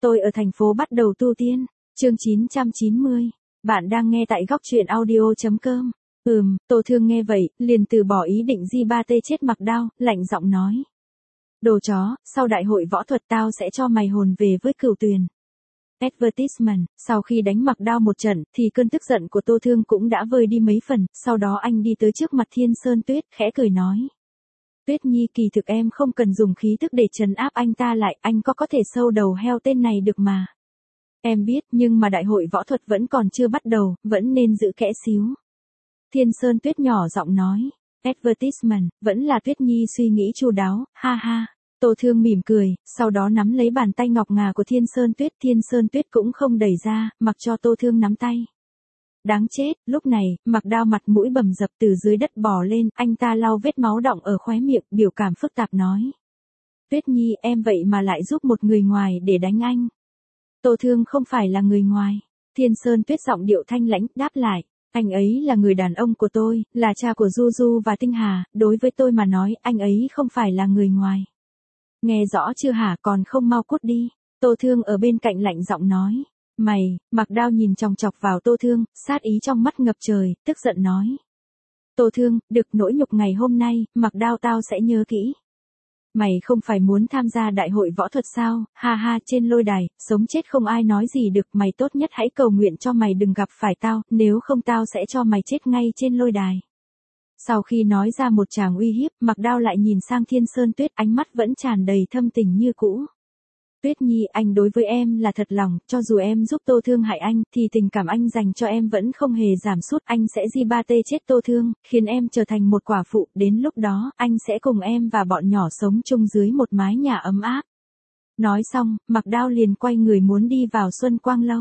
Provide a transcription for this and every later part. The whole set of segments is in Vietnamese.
tôi ở thành phố bắt đầu tu tiên. Chương 990. Bạn đang nghe tại góc truyện audio.com. Tô Thương nghe vậy, liền từ bỏ ý định di ba tê chết mặc đao, lạnh giọng nói. Đồ chó, sau đại hội võ thuật tao sẽ cho mày hồn về với Cửu Tuyền. Advertisement, sau khi đánh mặc đao một trận, thì cơn tức giận của Tô Thương cũng đã vơi đi mấy phần, sau đó anh đi tới trước mặt Thiên Sơn Tuyết, khẽ cười nói. Tuyết Nhi, kỳ thực em không cần dùng khí thức để trấn áp anh ta lại, anh có thể sâu đầu heo tên này được mà. Em biết, nhưng mà đại hội võ thuật vẫn còn chưa bắt đầu, vẫn nên giữ kẽ xíu. Thiên Sơn Tuyết nhỏ giọng nói. Advertisement, vẫn là Tuyết Nhi suy nghĩ chu đáo, ha ha. Tô Thương mỉm cười, sau đó nắm lấy bàn tay ngọc ngà của Thiên Sơn Tuyết cũng không đẩy ra, mặc cho Tô Thương nắm tay. Đáng chết, lúc này, mặc đao mặt mũi bầm dập từ dưới đất bò lên, anh ta lau vết máu đọng ở khóe miệng, biểu cảm phức tạp nói. Tuyết Nhi, em vậy mà lại giúp một người ngoài để đánh anh. Tô Thương không phải là người ngoài. Thiên Sơn Tuyết giọng điệu thanh lãnh, đáp lại. Anh ấy là người đàn ông của tôi, là cha của Du Du và Tinh Hà, đối với tôi mà nói, anh ấy không phải là người ngoài. Nghe rõ chưa hả, còn không mau cút đi. Tô Thương ở bên cạnh lạnh giọng nói. Mày, mặc đao nhìn chòng chọc vào Tô Thương, sát ý trong mắt ngập trời, tức giận nói. Tô Thương, được nỗi nhục ngày hôm nay, mặc đao tao sẽ nhớ kỹ. Mày không phải muốn tham gia đại hội võ thuật sao, ha ha, trên lôi đài, sống chết không ai nói gì được, mày tốt nhất hãy cầu nguyện cho mày đừng gặp phải tao, nếu không tao sẽ cho mày chết ngay trên lôi đài. Sau khi nói ra một tràng uy hiếp, mặc đao lại nhìn sang Thiên Sơn Tuyết, ánh mắt vẫn tràn đầy thâm tình như cũ. Tuyết Nhi, anh đối với em là thật lòng, cho dù em giúp Tô Thương hại anh, thì tình cảm anh dành cho em vẫn không hề giảm sút, anh sẽ di ba tê chết Tô Thương, khiến em trở thành một quả phụ, đến lúc đó, anh sẽ cùng em và bọn nhỏ sống chung dưới một mái nhà ấm áp. Nói xong, mặc đao liền quay người muốn đi vào Xuân Quang Lâu.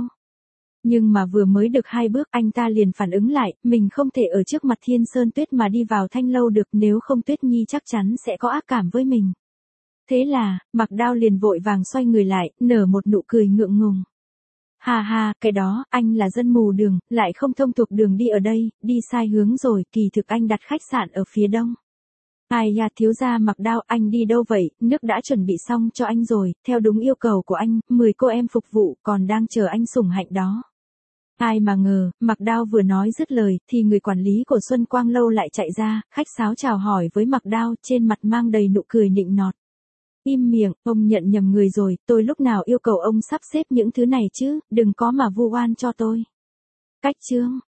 Nhưng mà vừa mới được 2 bước, anh ta liền phản ứng lại, mình không thể ở trước mặt Thiên Sơn Tuyết mà đi vào Thanh Lâu được, nếu không Tuyết Nhi chắc chắn sẽ có ác cảm với mình. Thế là, mặc đao liền vội vàng xoay người lại, nở một nụ cười ngượng ngùng. Ha ha, cái đó, anh là dân mù đường, lại không thông thuộc đường đi ở đây, đi sai hướng rồi, kỳ thực anh đặt khách sạn ở phía đông. Ai ya, thiếu gia mặc đao, anh đi đâu vậy, nước đã chuẩn bị xong cho anh rồi, theo đúng yêu cầu của anh, 10 cô em phục vụ, còn đang chờ anh sủng hạnh đó. Ai mà ngờ, mặc đao vừa nói dứt lời, thì người quản lý của Xuân Quang Lâu lại chạy ra, khách sáo chào hỏi với mặc đao, trên mặt mang đầy nụ cười nịnh nọt. Im miệng, ông nhận nhầm người rồi, tôi lúc nào yêu cầu ông sắp xếp những thứ này chứ, đừng có mà vu oan cho tôi. Cách chương.